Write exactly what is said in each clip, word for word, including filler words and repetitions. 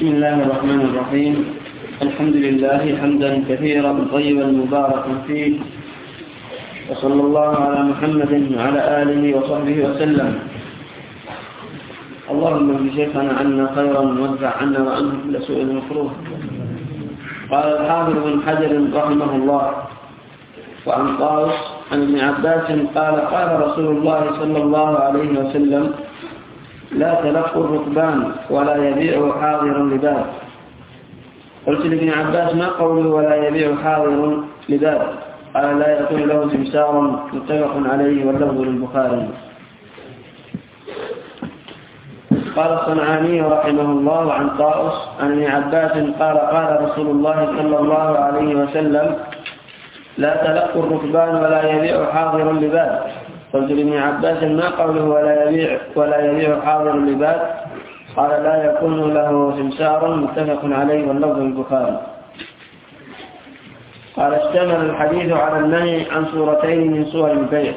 بسم الله الرحمن الرحيم. الحمد لله حمدا كثيرا طيبا مباركا فيه، وصلى الله على محمد وعلى آله وصحبه وسلم. اللهم اجز شيخنا عنا خيرا وادفع عنا وعنه كل سوء مكروه. قال الحافظ بن حجر رحمه الله: وعن طاووس عن ابن عباس قال: قال رسول الله صلى الله عليه وسلم: لا تلقوا الركبان ولا يبيع حاضر لباب. قلت لابن عباس: ما قوله ولا يبيع حاضر لباب؟ قال: لا يكون له سمسار. متفق عليه واللفظ للبخاري. قال الصنعاني رحمه الله عن طاووس عن ابن عباس قال: قال رسول الله صلى الله عليه وسلم: لا تلقوا الركبان ولا يبيع حاضر لباب. قلت لابن عباس: ما قوله ولا يبيع ولا يبيع حاضر لباب؟ قال: لا يكون له سمسار. متفق عليه واللفظ للبخاري. قال: اشتمل الحديث على النهي عن صورتين من صور البيع.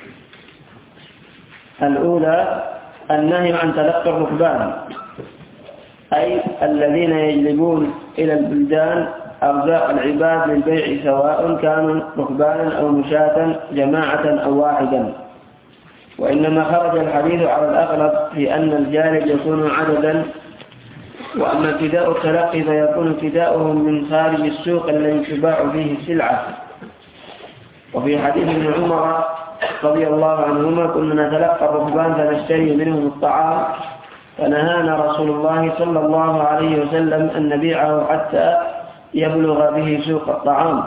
الأولى النهي عن تلقي الركبان، أي الذين يجلبون إلى البلدان أرزاق العباد للبيع، سواء كانوا ركبانا أو مشاة، جماعة أو واحدا. وإنما خرج الحديث على الأغلب في أن الجالب يكون عددا، وأما ابتداء التلقي فيكون ابتداؤهم من خارج السوق الذي تباع فيه السلعة. وفي حديث ابن عمر رضي الله عنهما: كنا نتلقى الركبان فنشتري منهم الطعام، فنهانا رسول الله صلى الله عليه وسلم أن نبيعه حتى يبلغ به سوق الطعام.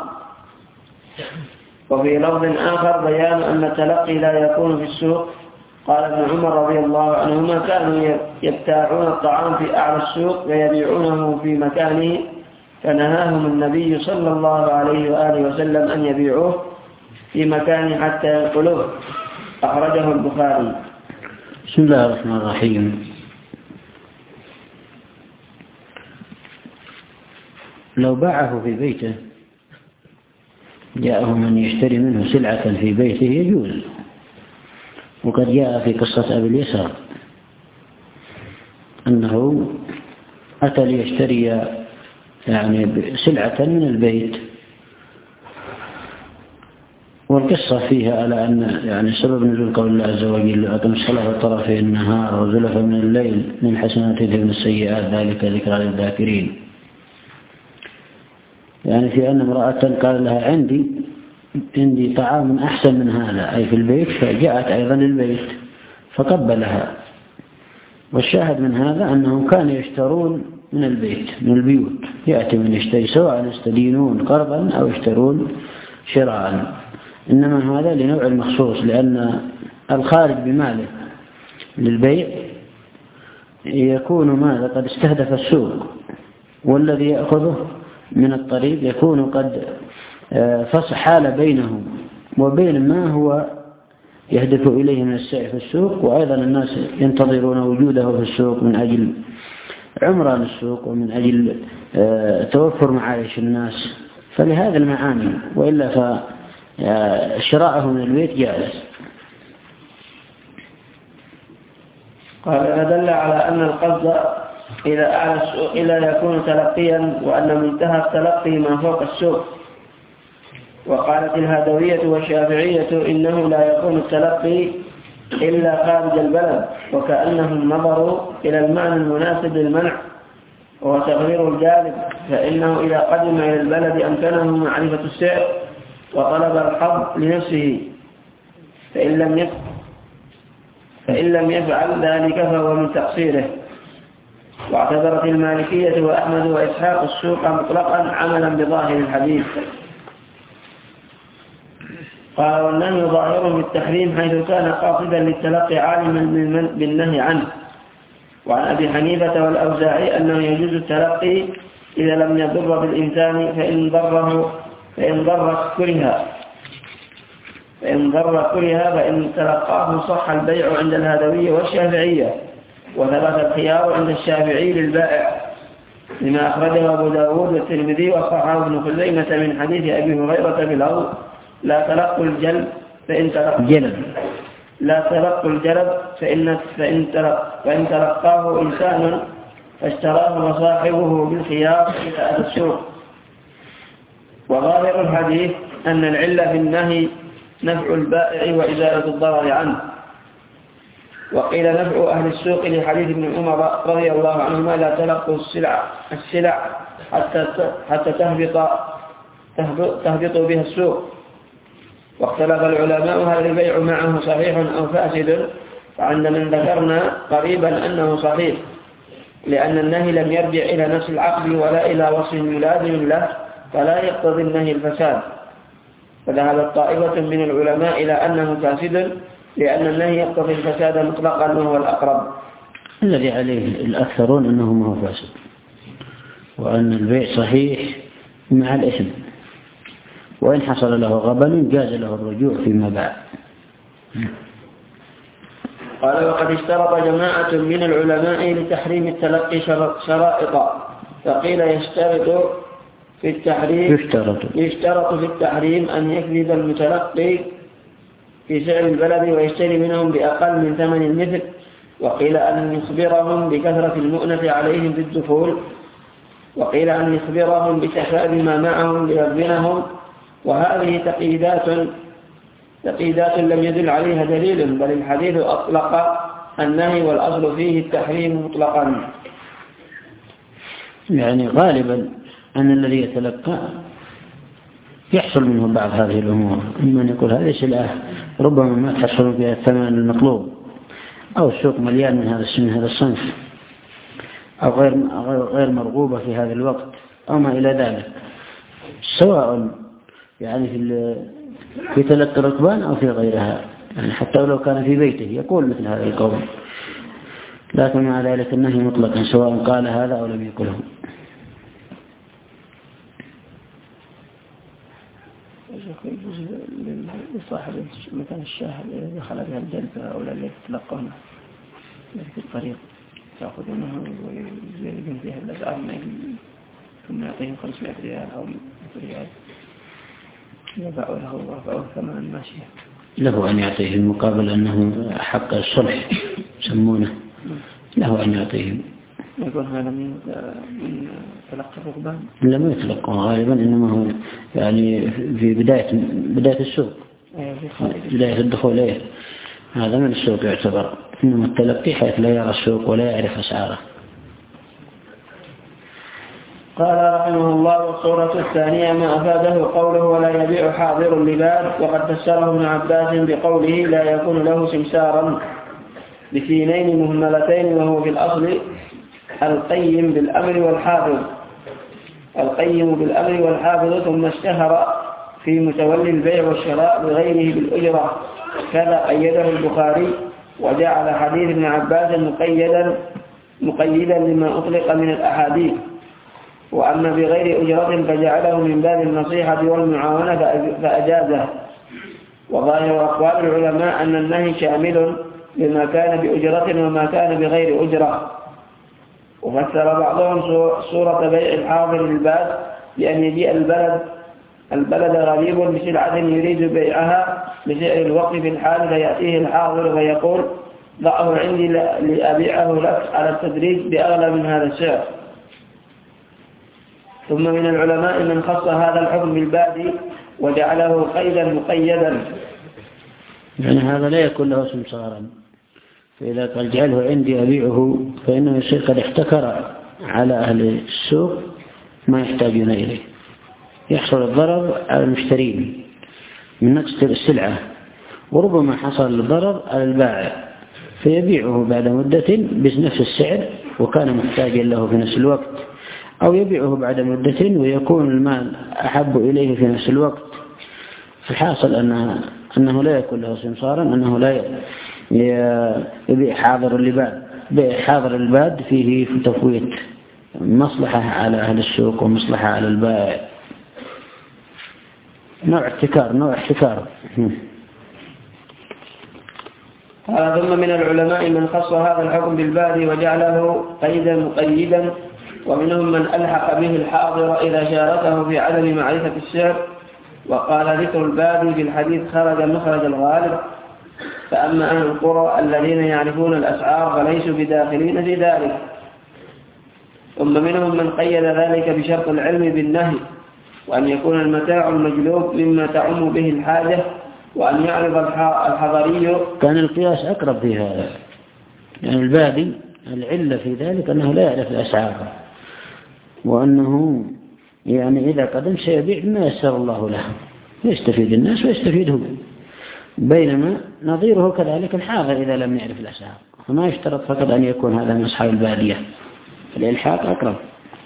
وفي لفظ آخر بيان أن التلقي لا يكون في السوق. قال ابن عمر رضي الله عنهما: كانوا يبتاعون الطعام في أعلى السوق ويبيعونه في مكانه، فنهاهم النبي صلى الله عليه وآله وسلم أن يبيعوه في مكانه حتى ينقلوه. أخرجه البخاري. بسم الله الرحمن الرحيم. لو باعه في بيته، جاءه من يشتري منه سلعة في بيته، يجوز. وقد جاء في قصة أبي اليسار أنه أتى ليشتري يعني سلعة من البيت، والقصة فيها على أن يعني سبب نزول قول الله عز وجل: أقم الصلاة طرفي النهار وزلفا من الليل من الحسنات من السيئات ذلك ذكرى للذاكرين. يعني في أن امرأة قال لها: عندي عندي طعام أحسن من هذا، أي في البيت، فجاءت أيضا للبيت فقبلها. والشاهد من هذا أنهم كانوا يشترون من البيت، من البيوت، يأتي من يشتري، سواء يستدينون قرضا أو يشترون شراء، إنما هذا لنوع المخصوص، لأن الخارج بماله للبيع يكون ماذا قد استهدف السوق، والذي يأخذه من الطريق يكون قد فصل حال بينه وبين ما هو يهدف إليه من السعي في السوق. وأيضا الناس ينتظرون وجوده في السوق من أجل عمران السوق ومن أجل توفر معايش الناس، فلهذا المعاني، وإلا فشراءه من البيت جائز. قال: أدل على أن القصد إلى أعلى السوق إلا يكون تلقيا، وأن منتهى التلقي ما فوق السوق. وقالت الهدوية والشافعية: إنه لا يكون التلقي إلا خارج البلد، وكأنهم نظروا إلى المعنى المناسب للمنع، وهو تغيير الجالب، فإنه إذا قدم إلى البلد أمكنه معرفة السعر وطلب الحظ لنفسه، فإن لم يفعل فإن لم يفعل ذلك فهو من تقصيره. واعتبرت المالكية وأحمد وإسحاق السوق مطلقا عملا بظاهر الحديث. قال: والنهي ظاهر بالتحريم حيث كان قاصدا للتلقي عالما بالنهي عنه. وعن أبي حنيفة والأوزاعي أنه يجوز التلقي إذا لم يضر بالإنسان، فإن ضره فإن ضر كرها فإن ضر كرها فإن تلقاه صح البيع عند الهدوية والشافعية، وثبت الخيار عند الشافعي للبائع، لما أخرجه أبو داود والترمذي وصححه ابن خزيمة من حديث أبي هريرة بالأول: لا تلقوا الجلب فإن تلقوا لا تلقوا الجلب فإن فإن تلقاه إنسان فاشتراه وصاحبه بالخيار إلى أهل السوق. وظاهر الحديث أن العلة في النهي نفع البائع وإزالة الضرر عنه. وقيل نفع أهل السوق لحديث ابن عمر رضي الله عنهما لا تلقوا السلع السلع حتى حتى تهبط تهبط بها السوق. واختلف العلماء هل البيع معه صحيح أو فاسد، فعند من ذكرنا قريبا أنه صحيح، لأن النهي لم يرجع إلى نفس العقد ولا إلى وصف ملازم له، فلا يقتضي النهي الفساد. فذهبت طائفة من العلماء إلى أنه فاسد، لأن النهي يقتضي الفساد مطلقا وهو الأقرب. الذي عليه الأكثرون أنه ما هو فاسد، وأن البيع صحيح مع الإثم، وإن حصل له غبن جاز له الرجوع فيما بعد. قال وقد اشترط جماعة من العلماء لتحريم التلقي شرائط، فقيل يشترط في التحريم يشترط. يشترط في التحريم أن يكذب المتلقي في سعر البلد ويشتري منهم بأقل من ثمن المثل، وقيل أن يخبرهم بكثرة المؤنة عليهم بالدخول، وقيل أن يخبرهم بتكاد ما معهم ليغبنهم. وهذه تقييدات تقييدات لم يدل عليها دليل، بل الحديث أطلق النهي والأصل فيه التحريم مطلقا. يعني غالبا أن الذي يتلقى يحصل منه بعض هذه الأمور، إما أن يقول هذه سلعة ربما ما تحصل فيها الثمن المطلوب، أو السوق مليان من هذا من هذا الصنف، أو غير غير مرغوبة في هذا الوقت، أو ما إلى ذلك، سواء يعني في في تلقي الركبان أو في غيرها، يعني حتى لو كان في بيته يقول مثل هذا القول، لكن مع ذلك النهي مطلقا سواء قال هذا أو لم يقله. لصاحب مكان الشاهد الذي دخل بها الجلسة أو الذي يتلقونه في الطريق يأخذونه ويزيدون فيها الأسعار ثم يعطيهم خمسمائة ريال أو مئة ريال يباع له ورفعه ثمن ماشية. له أن يعطيه المقابل أنه حق الصلح يسمونه، له أن يعطيهم. يقول هذا من من تلقى الركبان؟ لم يتلقوا غالبا، إنما هو يعني في بداية بداية السوق، بداية الدخول إليه، هذا من السوق يعتبر. إنما التلقي حيث لا يرى السوق ولا يعرف أسعاره. قال رحمه الله والصورة الثانية ما أفاده قوله ولا يبيع حاضر اللباد، وقد فسره ابن عباس بقوله لا يكون له سمسارا بسينين مهملتين، وهو في الأصل القيم بالأمر والحافظ القيم بالأمر والحافظ ثم اشتهر في متولي البيع والشراء بغيره بالأجرة، كذا قيده البخاري وجعل حديث ابن عباس مقيدا مقيدا لما أطلق من الأحاديث. وأما بغير أجرة فجعله من باب النصيحة والمعاونة فأجازه. وظاهر أقوال العلماء أن النهي شامل لما كان بأجرة وما كان بغير أجرة. وفسر بعضهم صورة بيع الحاضر للباد بأن يجيء البلد البلد غريب بسلعة يريد بيعها بسعر الوقت في الحال، فيأتيه الحاضر فيقول ضعه عندي لأبيعه لك على التدريج بأغلى من هذا السعر. ثم من العلماء من خص هذا الحكم بالبادي وجعله قيدا مقيدا، يعني هذا لا يكون له سمسارا، فإذا قال جعله عندي أبيعه فإنه يصير قد احتكر على أهل السوق ما يحتاجون إليه، يحصل الضرر على المشترين من نقص السلعة، وربما حصل الضرر على البائع فيبيعه بعد مدة بنفس السعر وكان محتاجا له في نفس الوقت، أو يبيعه بعد مدة ويكون المال أحب إليه في نفس الوقت. الحاصل أنه, أنه لا يكون له سمسارا، أنه لا يبيع حاضر اللباد. بيع حاضر الباد فيه في تفويت مصلحة على أهل السوق ومصلحة على البائع، نوع احتكار نوع احتكار. ثم من العلماء من خص هذا الحكم بالبادي وجعله قيدا مقيدا، ومنهم من ألحق به الحاضر إذا شاركه في عدم معرفة السعر، وقال ذكر البادي في الحديث خرج مخرج الغالب، فأما أهل القرى الذين يعرفون الأسعار فليسوا بداخلين في ذلك. ثم منهم من قيد ذلك بشرط العلم بالنهي، وأن يكون المتاع المجلوب مما تعم به الحاجة، وأن يعرض الحضري. كان القياس أقرب في هذا، يعني البادي العلة في ذلك أنه لا يعرف الأسعار، وأنه يعني إذا قدم سيبيع ما يسر الله له، يستفيد الناس ويستفيد هو. بينما نظيره كذلك الحاضر إذا لم يعرف الأسعار، فما يشترط فقط أن يكون هذا من أصحاب البادية، الإلحاق أقرب.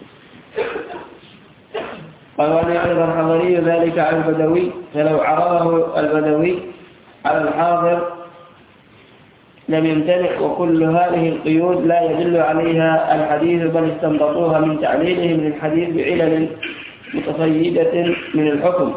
قال وأن يعرض الحضري ذلك على البدوي، فلو عرضه البدوي على الحاضر لم يمتنع. وكل هذه القيود لا يدل عليها الحديث، بل استنبطوها من تعليلهم للحديث بعلل متصيدة من الحكم.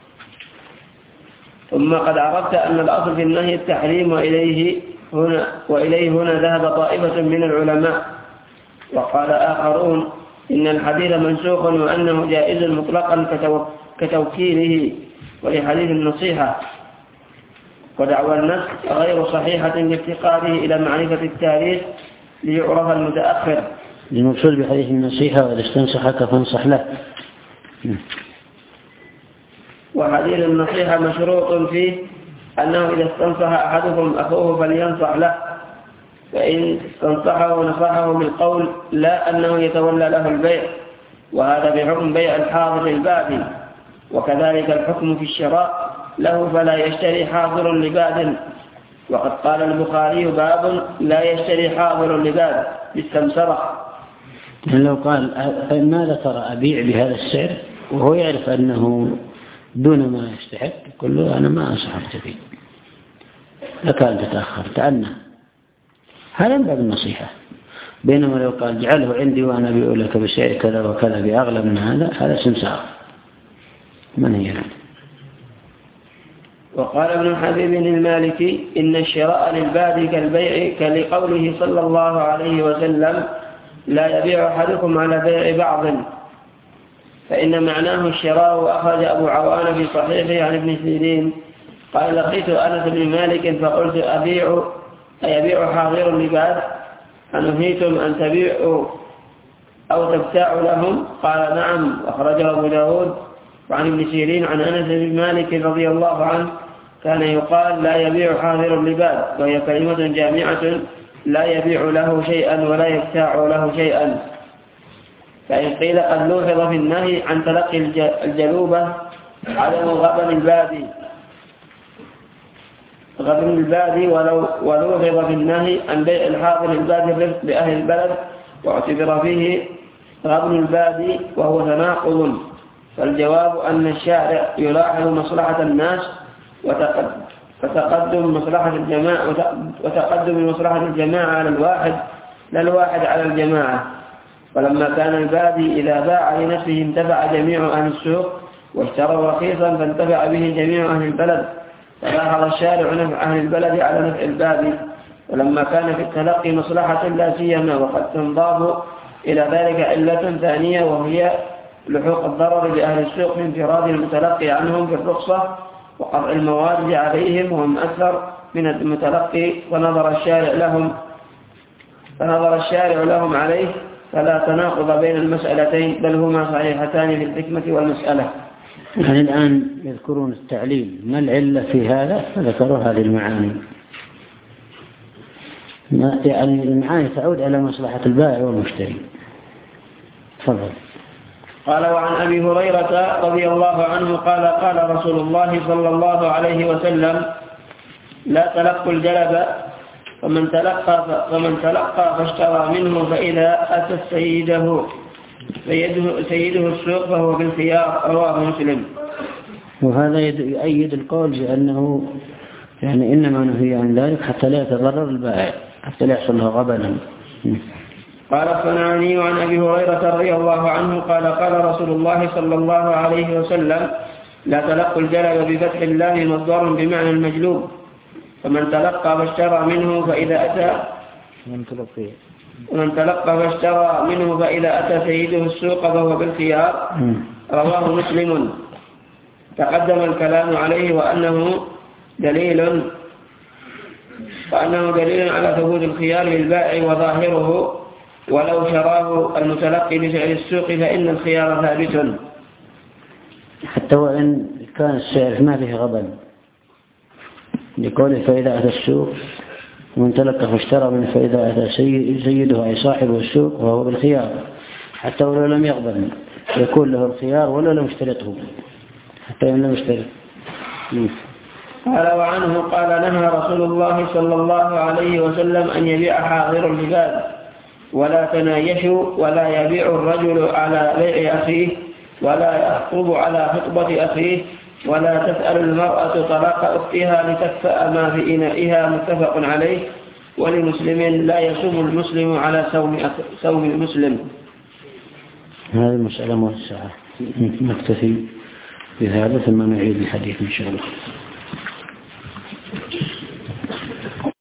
ثم قد عرفت أن الأصل في النهي التحريم، وإليه هنا, وإليه هنا ذهب طائفة من العلماء. وقال آخرون إن الحديث منسوخ، وأنه جائز مطلقا كتوكيله ولحديث النصيحة. ودعوى النسخ غير صحيحة لافتقاره إلى معرفة التاريخ ليعرف المتأخر. المقصود بحديث النصيحة وإذا استنصحك فانصح له. وحديث النصيحة مشروط فيه أنه إذا استنصح أحدكم أخوه فلينصح له، فإن استنصحه ونصحه بالقول لا أنه يتولى له البيع، وهذا بحكم بيع الحاضر البادي. وكذلك الحكم في الشراء له، فلا يشتري حاضر لباد. وقد قال البخاري باب لا يشتري حاضر لباد بالسمسرة. لو قال ماذا ترى أبيع بهذا السعر وهو يعرف أنه دون ما يستحق، يقول له أنا ما أنصحك فيه، لكان تتأخر تأنى، هذا من باب النصيحة. بينما لو قال اجعله عندي وأنا أبيع لك بسعر كذا وكذا بأغلى من هذا، هذا سمسار من هي. وقال ابن حبيب المالكي إن الشراء للبادي كالبيع، كلقوله صلى الله عليه وسلم لا يبيع أحدكم على بيع بعض، فإن معناه الشراء. وأخرج أبو عوان في صحيحه عن ابن سيرين قال لقيت أنس بن مالك فقلت أبيع أيبيع حاضر لباد؟ أنهيتم أن تبيعوا أو تبتاعوا لهم؟ قال نعم. أخرجه أبو داود وعن ابن سيرين عن أنس بن مالك رضي الله عنه كان يقال لا يبيع حاضر لباد، وهي كلمة جامعة لا يبيع له شيئا ولا يبتاع له شيئا. فإن قيل قد لوحظ في النهي عن تلقي الجلوبة عدم غبن البادي غبن البادي ولو ولوحظ في النهي عن بيع الحاضر البادي الرفق بأهل البلد، واعتبر فيه غبن البادي وهو تناقض. فالجواب أن الشارع يلاحظ مصلحة الناس وتقدم مصلحة الجماعة وتقدم مصلحة الجماعة على الواحد لا الواحد على الجماعة. ولما كان البادي إذا باع لنفسه انتفع جميع أهل السوق، واشتروا رخيصا فانتفع به جميع أهل البلد، فلاحظ الشارع نفع أهل البلد على نفع البادي. ولما كان في التلقي مصلحة لا سيما، وقد تنضاف إلى ذلك علة ثانية، وهي لحوق الضرر بأهل السوق من انفراد المتلقي عنهم بالرخصة وقطع الموارد عليهم وهم أكثر من المتلقي، فنظر الشارع لهم فنظر الشارع لهم عليه، فلا تناقض بين المسألتين، بل هما صحيحتان في الحكمة والمسألة. يعني الآن يذكرون التعليل، ما العلة في هذا؟ فذكروا هذه المعاني، يعني المعاني تعود على مصلحة البائع والمشتري. تفضل. قال وعن أبي هريرة رضي الله عنه قال قال رسول الله صلى الله عليه وسلم لا تلقوا الجلب، فمن تلقى فمن تلقى فاشترى منه فإذا أتى سيده سيده, سيده السوق فهو بالخيار. رواه مسلم. وهذا يؤيد القول بأنه يعني إنما نهي عن ذلك حتى لا يتضرر البائع، حتى لا يحصل له غبنا. قال الصنعاني عن أبي هريرة رضي الله عنه قال قال رسول الله صلى الله عليه وسلم لا تلقوا الجلب بفتح الله مصدر بمعنى المجلوب، فمن تلقى فاشترى منه فإذا أتى ومن تلقى فاشترى منه فإذا أتى سيده السوق فهو بالخيار. رواه مسلم. تقدم الكلام عليه وأنه دليل وأنه دليل على ثبوت الخيار للبائع، وظاهره ولو شراه المتلقي بسعر السوق فإن الخيار ثابت. حتى وإن كان السعر ما فيه غبن، لقوله فإذا أتى السوق ومن تلقى فاشترى منه فإذا أتى سيده أي صاحبه السوق وهو بالخيار، حتى ولو لم يغبن يكون له الخيار ولو لم يشترطه، حتى إن لم يشترط. قال وعنه قال نهى رسول الله صلى الله عليه وسلم أن يبيع حاضر الجبال، ولا تنايشوا، ولا يبيع الرجل على بيع أخيه، ولا يخطب على خطبة أخيه، ولا تسأل المرأة طلاق أختها لتكفأ ما في إنائها، متفق عليه. ولمسلم لا يصوم المسلم على صوم صوم المسلم. هذه المسألة موسعة، نكتفي بهذا ثم نعيد الحديث إن شاء الله.